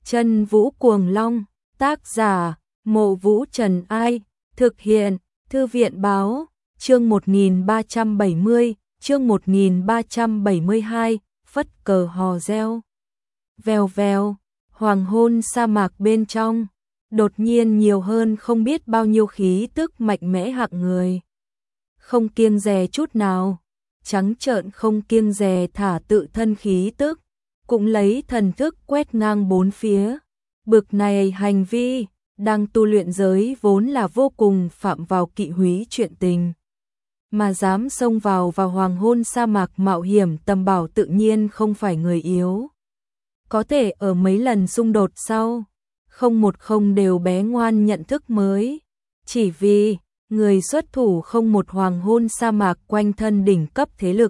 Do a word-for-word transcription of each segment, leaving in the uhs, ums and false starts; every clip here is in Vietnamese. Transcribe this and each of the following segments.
Chân Vũ Cuồng Long, tác giả, Mộ Vũ Trần Ai, thực hiện, Thư viện Báo, chương một nghìn ba trăm bảy mươi, chương một nghìn ba trăm bảy mươi hai, phất cờ hò reo. Vèo vèo, hoàng hôn sa mạc bên trong, đột nhiên nhiều hơn không biết bao nhiêu khí tức mạnh mẽ hạng người. Không kiêng dè chút nào, trắng trợn không kiêng dè thả tự thân khí tức, cũng lấy thần thức quét ngang bốn phía. Bực này hành vi, đang tu luyện giới vốn là vô cùng phạm vào kỵ húy chuyện tình. Mà dám xông vào vào hoàng hôn sa mạc mạo hiểm tầm bảo tự nhiên không phải người yếu. Có thể ở mấy lần xung đột sau, không một không đều bé ngoan nhận thức mới. Chỉ vì, người xuất thủ không một hoàng hôn sa mạc quanh thân đỉnh cấp thế lực.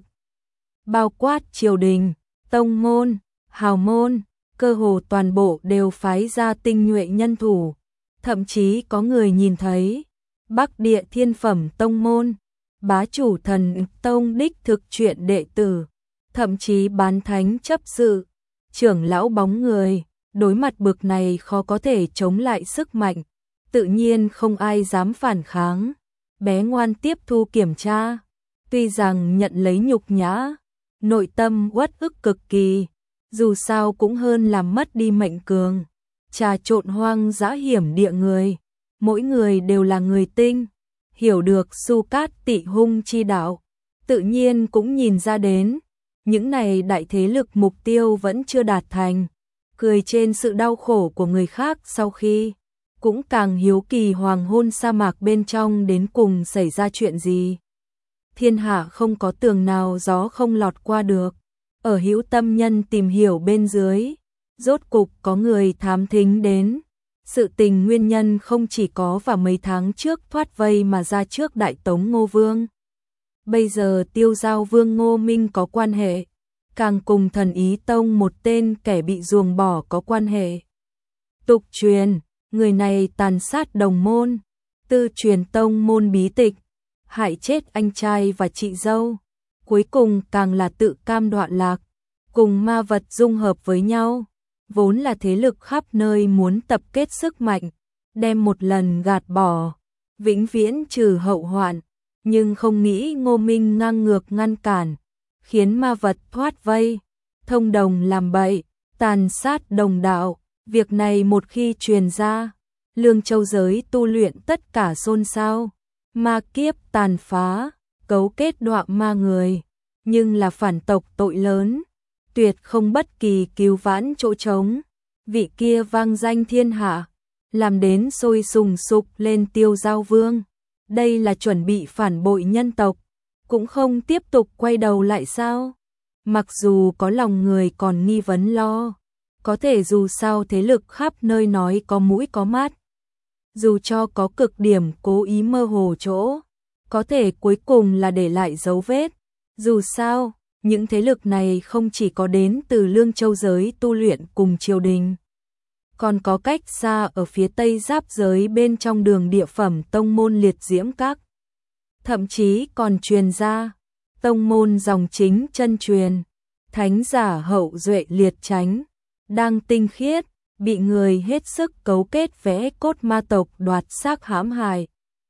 Bao quát triều đình, tông môn, hào môn, cơ hồ toàn bộ đều phái ra tinh nhuệ nhân thủ. Thậm chí có người nhìn thấy, Bắc Địa Thiên Phẩm Tông Môn, bá chủ Thần Tông đích thực truyện đệ tử, thậm chí bán thánh chấp sự, trưởng lão bóng người, đối mặt bực này khó có thể chống lại sức mạnh, tự nhiên không ai dám phản kháng, bé ngoan tiếp thu kiểm tra, tuy rằng nhận lấy nhục nhã, nội tâm uất ức cực kỳ, dù sao cũng hơn làm mất đi mệnh cường, trà trộn hoang dã hiểm địa người, mỗi người đều là người tinh, hiểu được Su Cát Tị hung chi đạo, tự nhiên cũng nhìn ra đến, những này đại thế lực mục tiêu vẫn chưa đạt thành, cười trên sự đau khổ của người khác sau khi, cũng càng hiếu kỳ hoàng hôn sa mạc bên trong đến cùng xảy ra chuyện gì. Thiên hạ không có tường nào gió không lọt qua được, ở hữu tâm nhân tìm hiểu bên dưới, rốt cục có người thám thính đến. Sự tình nguyên nhân không chỉ có vào mấy tháng trước thoát vây mà ra trước Đại Tống Ngô Vương. Bây giờ Tiêu Giao Vương Ngô Minh có quan hệ, càng cùng Thần Ý Tông một tên kẻ bị ruồng bỏ có quan hệ. Tục truyền, người này tàn sát đồng môn, tư truyền tông môn bí tịch, hại chết anh trai và chị dâu, cuối cùng càng là tự cam đoạn lạc, cùng ma vật dung hợp với nhau. Vốn là thế lực khắp nơi muốn tập kết sức mạnh, đem một lần gạt bỏ, vĩnh viễn trừ hậu hoạn, nhưng không nghĩ Ngô Minh ngang ngược ngăn cản, khiến ma vật thoát vây, thông đồng làm bậy, tàn sát đồng đạo. Việc này một khi truyền ra, Lương Châu giới tu luyện tất cả xôn xao, ma kiếp tàn phá, cấu kết đọa ma người, nhưng là phản tộc tội lớn. Tuyệt không bất kỳ cứu vãn chỗ trống, vị kia vang danh thiên hạ, làm đến sôi sùng sục lên Tiêu Giao Vương. Đây là chuẩn bị phản bội nhân tộc, cũng không tiếp tục quay đầu lại sao? Mặc dù có lòng người còn nghi vấn lo, có thể dù sao thế lực khắp nơi nói có mũi có mắt. Dù cho có cực điểm cố ý mơ hồ chỗ, có thể cuối cùng là để lại dấu vết. Dù sao, những thế lực này không chỉ có đến từ Lương Châu giới tu luyện cùng triều đình, còn có cách xa ở phía tây giáp giới bên trong đường địa phẩm tông môn liệt diễm các. Thậm chí còn truyền ra, tông môn dòng chính chân truyền, thánh giả hậu duệ liệt tránh, đang tinh khiết, bị người hết sức cấu kết vẽ cốt ma tộc đoạt xác hãm hại,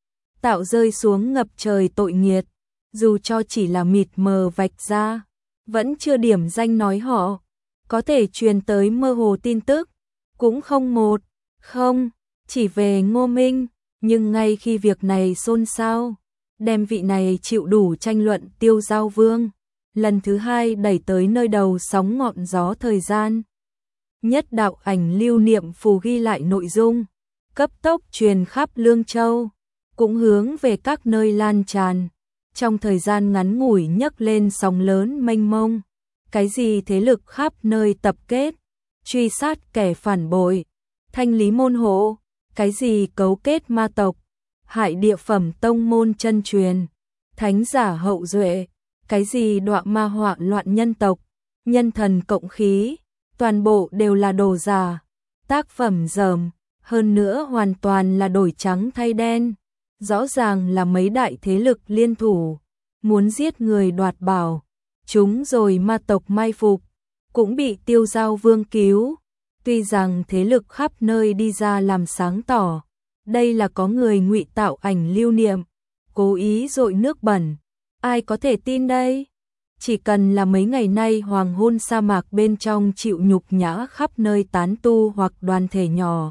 tạo rơi xuống ngập trời tội nghiệt. Dù cho chỉ là mịt mờ vạch ra, vẫn chưa điểm danh nói họ, có thể truyền tới mơ hồ tin tức, cũng không một, không, chỉ về Ngô Minh, nhưng ngay khi việc này xôn xao, đem vị này chịu đủ tranh luận Tiêu Giao Vương, lần thứ hai đẩy tới nơi đầu sóng ngọn gió thời gian. Nhất đạo ảnh lưu niệm phù ghi lại nội dung, cấp tốc truyền khắp Lương Châu, cũng hướng về các nơi lan tràn. Trong thời gian ngắn ngủi nhấc lên sóng lớn mênh mông, cái gì thế lực khắp nơi tập kết, truy sát kẻ phản bội, thanh lý môn hộ, cái gì cấu kết ma tộc, hại địa phẩm tông môn chân truyền, thánh giả hậu duệ, cái gì đọa ma họa loạn nhân tộc, nhân thần cộng khí, toàn bộ đều là đồ giả, tác phẩm dởm, hơn nữa hoàn toàn là đổi trắng thay đen. Rõ ràng là mấy đại thế lực liên thủ, muốn giết người đoạt bảo, chúng rồi ma tộc mai phục, cũng bị Tiêu Giao Vương cứu, Tuy rằng thế lực khắp nơi đi ra làm sáng tỏ, đây là có người ngụy tạo ảnh lưu niệm, cố ý dội nước bẩn, ai có thể tin đây? Chỉ cần là mấy ngày nay hoàng hôn sa mạc bên trong chịu nhục nhã khắp nơi tán tu hoặc đoàn thể nhỏ.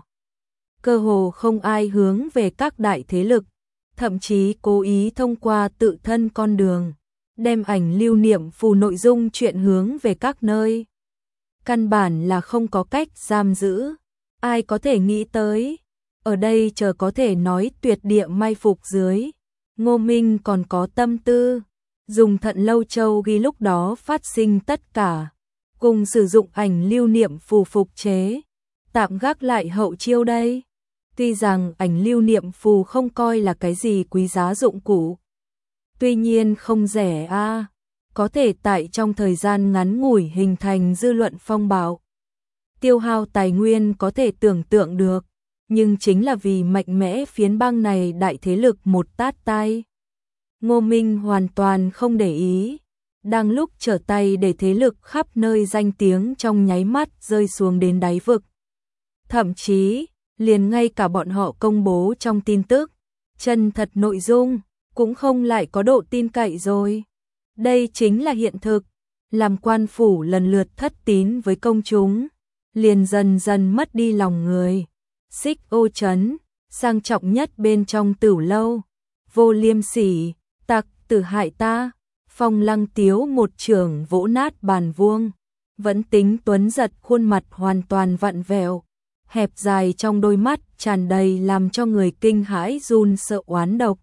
Cơ hồ không ai hướng về các đại thế lực, thậm chí cố ý thông qua tự thân con đường, đem ảnh lưu niệm phù nội dung chuyện hướng về các nơi. Căn bản là không có cách giam giữ, ai có thể nghĩ tới, ở đây chờ có thể nói tuyệt địa mai phục dưới. Ngô Minh còn có tâm tư, dùng Thận Lâu Châu ghi lúc đó phát sinh tất cả, cùng sử dụng ảnh lưu niệm phù phục chế, tạm gác lại hậu chiêu đây. Tuy rằng ảnh lưu niệm phù không coi là cái gì quý giá dụng cụ, tuy nhiên không rẻ a, à, có thể tại trong thời gian ngắn ngủi hình thành dư luận phong bạo. Tiêu hao tài nguyên có thể tưởng tượng được, nhưng chính là vì mạnh mẽ phiến bang này đại thế lực một tát tay. Ngô Minh hoàn toàn không để ý, đang lúc trở tay để thế lực khắp nơi danh tiếng trong nháy mắt rơi xuống đến đáy vực. Thậm chí, liền ngay cả bọn họ công bố trong tin tức, chân thật nội dung, cũng không lại có độ tin cậy rồi. Đây chính là hiện thực, làm quan phủ lần lượt thất tín với công chúng, liền dần dần mất đi lòng người. Xích Ô Trấn, sang trọng nhất bên trong Tửu Lâu, vô liêm sỉ, tặc tử hại ta, Phong Lăng Tiếu một chưởng vỗ nát bàn vuông, vẫn tính tuấn giật khuôn mặt hoàn toàn vặn vẹo, hẹp dài trong đôi mắt tràn đầy làm cho người kinh hãi run sợ oán độc.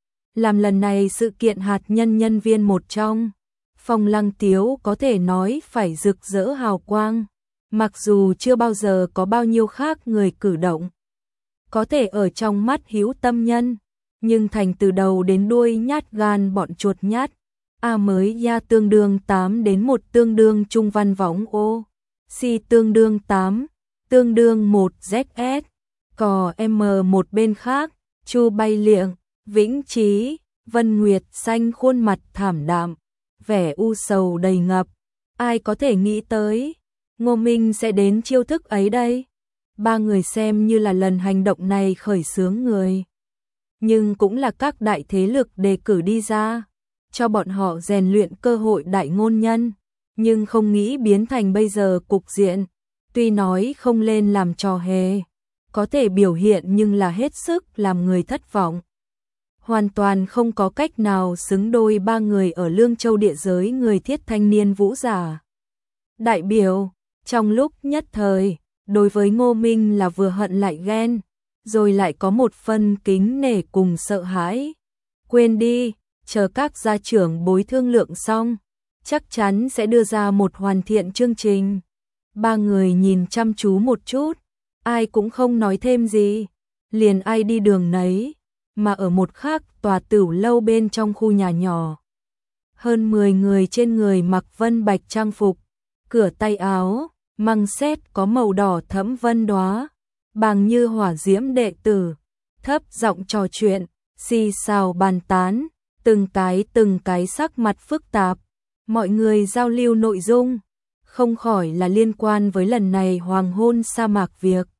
Làm lần này sự kiện hạt nhân nhân viên một trong, Phong Lăng Tiếu có thể nói phải rực rỡ hào quang, mặc dù chưa bao giờ có bao nhiêu khác người cử động có thể ở trong mắt hữu tâm nhân, nhưng thành từ đầu đến đuôi nhát gan bọn chuột nhát. A mới ya tương đương tám đến một tương đương trung văn võng ô, si tương đương tám, tương đương một Z S, cò M một bên khác, Chu Bay Liệng, Vĩnh Trí, Vân Nguyệt xanh khuôn mặt thảm đạm, vẻ u sầu đầy ngập. Ai có thể nghĩ tới, Ngô Minh sẽ đến chiêu thức ấy đây? Ba người xem như là lần hành động này khởi xướng người, nhưng cũng là các đại thế lực đề cử đi ra, cho bọn họ rèn luyện cơ hội đại ngôn nhân, nhưng không nghĩ biến thành bây giờ cục diện. Tuy nói không lên làm trò hề, có thể biểu hiện nhưng là hết sức làm người thất vọng. Hoàn toàn không có cách nào xứng đôi ba người ở Lương Châu địa giới người thiết thanh niên vũ giả. Đại biểu, trong lúc nhất thời, đối với Ngô Minh là vừa hận lại ghen, rồi lại có một phần kính nể cùng sợ hãi. Quên đi, chờ các gia trưởng bối thương lượng xong, chắc chắn sẽ đưa ra một hoàn thiện chương trình. Ba người nhìn chăm chú một chút, ai cũng không nói thêm gì, liền ai đi đường nấy, mà ở một khác tòa Tửu Lâu bên trong khu nhà nhỏ. Hơn mười người trên người mặc vân bạch trang phục, cửa tay áo, măng xét có màu đỏ thẫm vân đóa, bàng như hỏa diễm đệ tử, thấp giọng trò chuyện, xì xào bàn tán, từng cái từng cái sắc mặt phức tạp, mọi người giao lưu nội dung, không khỏi là liên quan với lần này hoàng hôn sa mạc việc.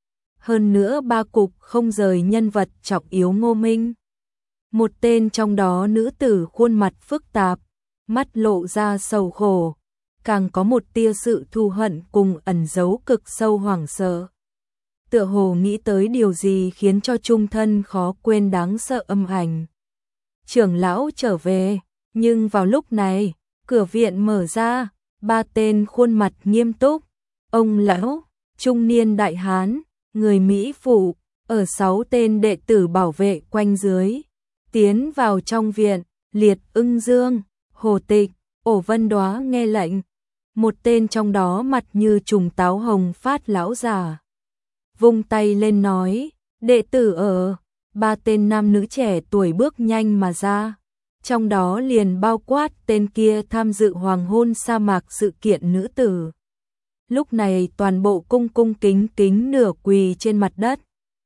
Hơn nữa ba cục không rời nhân vật trọng yếu Ngô Minh. Một tên trong đó nữ tử khuôn mặt phức tạp, mắt lộ ra sầu khổ, càng có một tia sự thù hận cùng ẩn giấu cực sâu hoảng sợ. Tựa hồ nghĩ tới điều gì khiến cho chung thân khó quên đáng sợ âm ảnh. Trưởng lão trở về, nhưng vào lúc này, cửa viện mở ra, ba tên khuôn mặt nghiêm túc, ông lão, trung niên đại hán, người Mỹ phụ, ở sáu tên đệ tử bảo vệ quanh dưới, tiến vào trong viện. Liệt Ưng Dương, Hồ Tịch, Ổ Vân Đóa nghe lệnh. Một tên trong đó mặt như trùng táo hồng phát lão già, vung tay lên nói, đệ tử ở. Ba tên nam nữ trẻ tuổi bước nhanh mà ra, trong đó liền bao quát tên kia tham dự hoàng hôn sa mạc sự kiện nữ tử. Lúc này toàn bộ cung cung kính kính nửa quỳ trên mặt đất.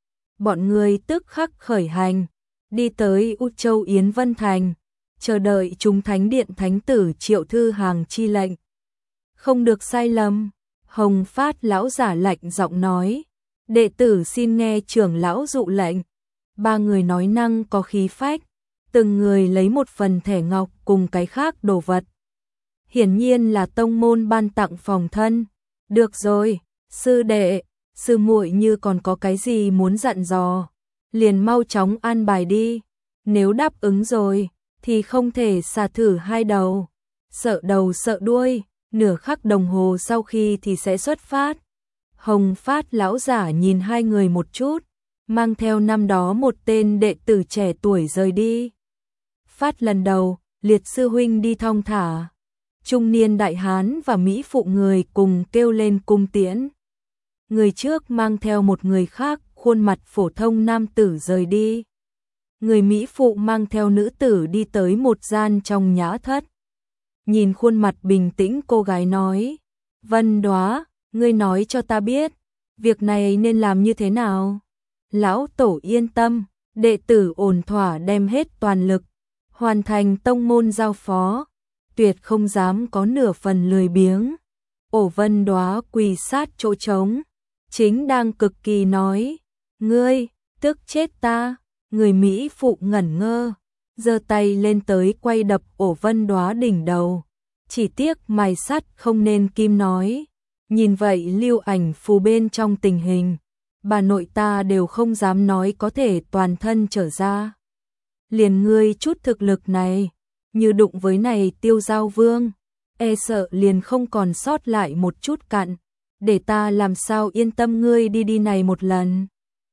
Bọn người tức khắc khởi hành, đi tới U Châu Yến Vân Thành, chờ đợi chúng thánh điện thánh tử triệu thư hàng chi lệnh. Không được sai lầm, Hồng Phát lão giả lạnh giọng nói, đệ tử xin nghe trưởng lão dụ lệnh. Ba người nói năng có khí phách, từng người lấy một phần thẻ ngọc cùng cái khác đồ vật. Hiển nhiên là tông môn ban tặng phòng thân. Được rồi, sư đệ, sư muội như còn có cái gì muốn dặn dò, liền mau chóng an bài đi. Nếu đáp ứng rồi, thì không thể xả thử hai đầu. Sợ đầu sợ đuôi, nửa khắc đồng hồ sau khi thì sẽ xuất phát. Hồng Phát lão giả nhìn hai người một chút, mang theo năm đó một tên đệ tử trẻ tuổi rời đi. Phát lần đầu, Liệt sư huynh đi thong thả. Trung niên đại hán và mỹ phụ người cùng kêu lên cung tiễn. Người trước mang theo một người khác, khuôn mặt phổ thông nam tử rời đi. Người mỹ phụ mang theo nữ tử đi tới một gian trong nhã thất. Nhìn khuôn mặt bình tĩnh cô gái nói, Vân Đóa, ngươi nói cho ta biết, việc này nên làm như thế nào? Lão tổ yên tâm, đệ tử ổn thỏa đem hết toàn lực, hoàn thành tông môn giao phó, tuyệt không dám có nửa phần lười biếng. Ổ Vân Đóa quỳ sát chỗ trống, chính đang cực kỳ nói, ngươi, tức chết ta. Người mỹ phụ ngẩn ngơ, giơ tay lên tới quay đập Ổ Vân Đóa đỉnh đầu. Chỉ tiếc mài sắt không nên kim nói. Nhìn vậy lưu ảnh phù bên trong tình hình, bà nội ta đều không dám nói có thể toàn thân trở ra. Liền ngươi chút thực lực này, như đụng với này Tiêu Giao Vương, e sợ liền không còn sót lại một chút cặn, để ta làm sao yên tâm ngươi đi đi này một lần.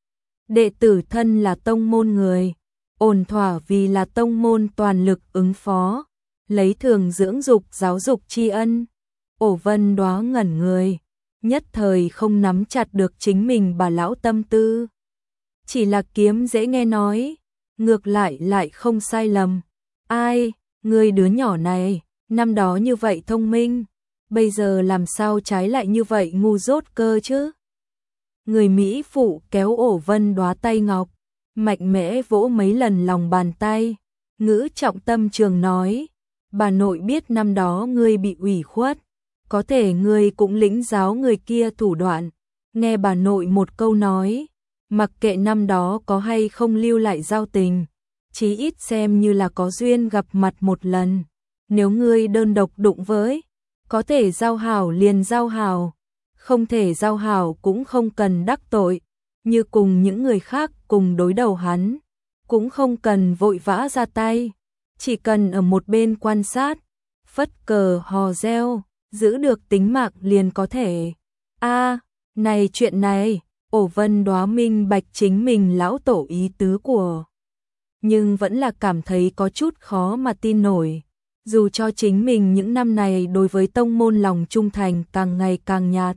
Đệ tử thân là tông môn người, ổn thỏa vì là tông môn toàn lực ứng phó, lấy thường dưỡng dục giáo dục tri ân. Ổ Vân Đóa ngẩn người, nhất thời không nắm chặt được chính mình bà lão tâm tư. Chỉ là kiếm dễ nghe nói, ngược lại lại không sai lầm. Ai, người đứa nhỏ này, năm đó như vậy thông minh, bây giờ làm sao trái lại như vậy ngu dốt cơ chứ? Người mỹ phụ kéo Ổ Vân Đóa tay ngọc, mạnh mẽ vỗ mấy lần lòng bàn tay, ngữ trọng tâm trường nói, bà nội biết năm đó ngươi bị ủy khuất, có thể ngươi cũng lĩnh giáo người kia thủ đoạn. Nghe bà nội một câu nói, mặc kệ năm đó có hay không lưu lại giao tình, chí ít xem như là có duyên gặp mặt một lần. Nếu ngươi đơn độc đụng với, có thể giao hảo liền giao hảo, không thể giao hảo cũng không cần đắc tội, như cùng những người khác cùng đối đầu hắn, cũng không cần vội vã ra tay, chỉ cần ở một bên quan sát, phất cờ hò reo, giữ được tính mạng liền có thể. A, này chuyện này, Ổ Vân Đóa minh bạch chính mình lão tổ ý tứ của, nhưng vẫn là cảm thấy có chút khó mà tin nổi. Dù cho chính mình những năm này đối với tông môn lòng trung thành càng ngày càng nhạt,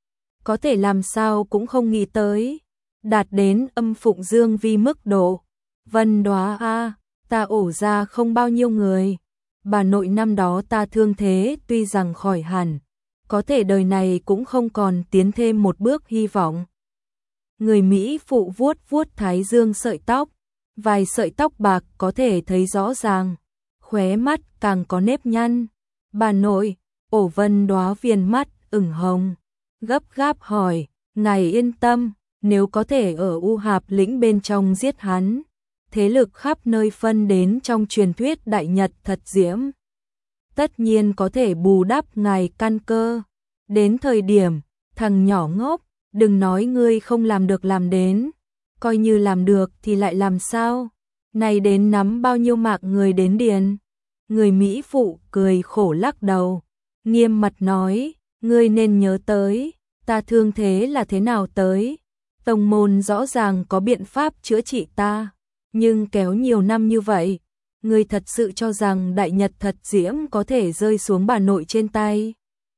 có thể làm sao cũng không nghĩ tới, đạt đến âm phụng dương vi mức độ. Vân Đóa a, ta ổ ra không bao nhiêu người, bà nội năm đó ta thương thế tuy rằng khỏi hẳn, có thể đời này cũng không còn tiến thêm một bước hy vọng. Người mỹ phụ vuốt vuốt thái dương sợi tóc, vài sợi tóc bạc có thể thấy rõ ràng, khóe mắt càng có nếp nhăn. Bà nội, Ổ Vân Đóa viền mắt ửng hồng, gấp gáp hỏi, ngài yên tâm, nếu có thể ở U Hạp lĩnh bên trong giết hắn, thế lực khắp nơi phân đến trong truyền thuyết đại nhật thật diễm, tất nhiên có thể bù đắp ngài căn cơ. Đến thời điểm, thằng nhỏ ngốc, đừng nói ngươi không làm được làm đến, coi như làm được thì lại làm sao? Này đến nắm bao nhiêu mạng người đến điền. Người mỹ phụ cười khổ lắc đầu, nghiêm mặt nói, ngươi nên nhớ tới, ta thương thế là thế nào tới. Tông môn rõ ràng có biện pháp chữa trị ta, nhưng kéo nhiều năm như vậy, ngươi thật sự cho rằng đại nhật thật diễm có thể rơi xuống bà nội trên tay?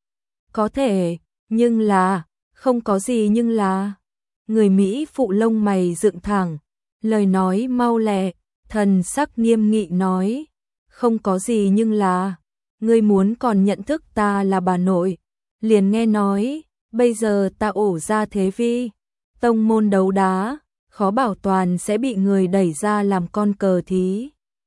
Có thể, nhưng là, không có gì nhưng là. Người mỹ phụ lông mày dựng thẳng, lời nói mau lẹ, thần sắc nghiêm nghị nói, không có gì nhưng là, ngươi muốn còn nhận thức ta là bà nội, liền nghe nói, bây giờ ta ổ ra thế vi, tông môn đấu đá, khó bảo toàn sẽ bị người đẩy ra làm con cờ thí.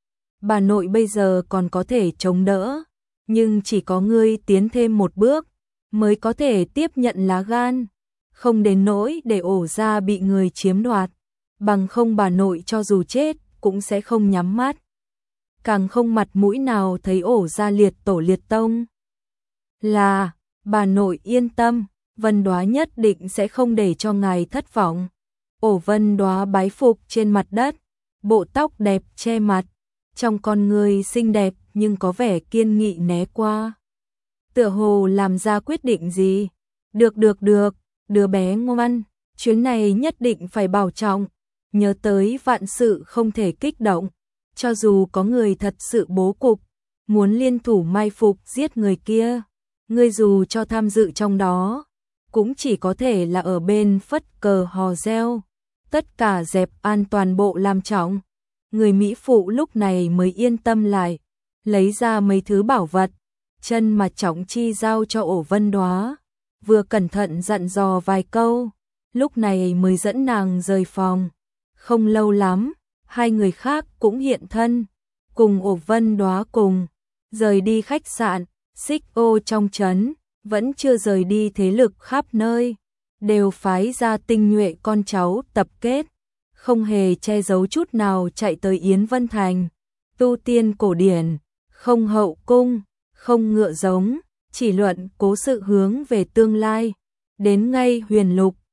Bà nội bây giờ còn có thể chống đỡ, nhưng chỉ có ngươi tiến thêm một bước, mới có thể tiếp nhận lá gan, không đến nỗi để ổ gia bị người chiếm đoạt, bằng không bà nội cho dù chết cũng sẽ không nhắm mắt. Càng không mặt mũi nào thấy ổ gia liệt tổ liệt tông. Là, bà nội yên tâm, Vân Đoá nhất định sẽ không để cho ngài thất vọng. Ổ Vân Đoá bái phục trên mặt đất, bộ tóc đẹp che mặt, trong con người xinh đẹp nhưng có vẻ kiên nghị né qua. Tựa hồ làm ra quyết định gì? Được được được, đứa bé ngoan, chuyến này nhất định phải bảo trọng, nhớ tới vạn sự không thể kích động, cho dù có người thật sự bố cục, muốn liên thủ mai phục giết người kia, ngươi dù cho tham dự trong đó, cũng chỉ có thể là ở bên phất cờ hò reo, tất cả dẹp an toàn bộ làm trọng. Người Mỹ phụ lúc này mới yên tâm lại, lấy ra mấy thứ bảo vật, chân mà Trọng Chi giao cho ổ Vân Đoá, vừa cẩn thận dặn dò vài câu, lúc này mới dẫn nàng rời phòng. Không lâu lắm, hai người khác cũng hiện thân, cùng ổ Vân Đoá cùng, rời đi khách sạn, Xích Ô trong trấn, vẫn chưa rời đi thế lực khắp nơi, đều phái ra tinh nhuệ con cháu tập kết, không hề che giấu chút nào chạy tới Yến Vân Thành, tu tiên cổ điển, không hậu cung, không ngựa giống, chỉ luận cố sự hướng về tương lai, đến ngay huyền lục,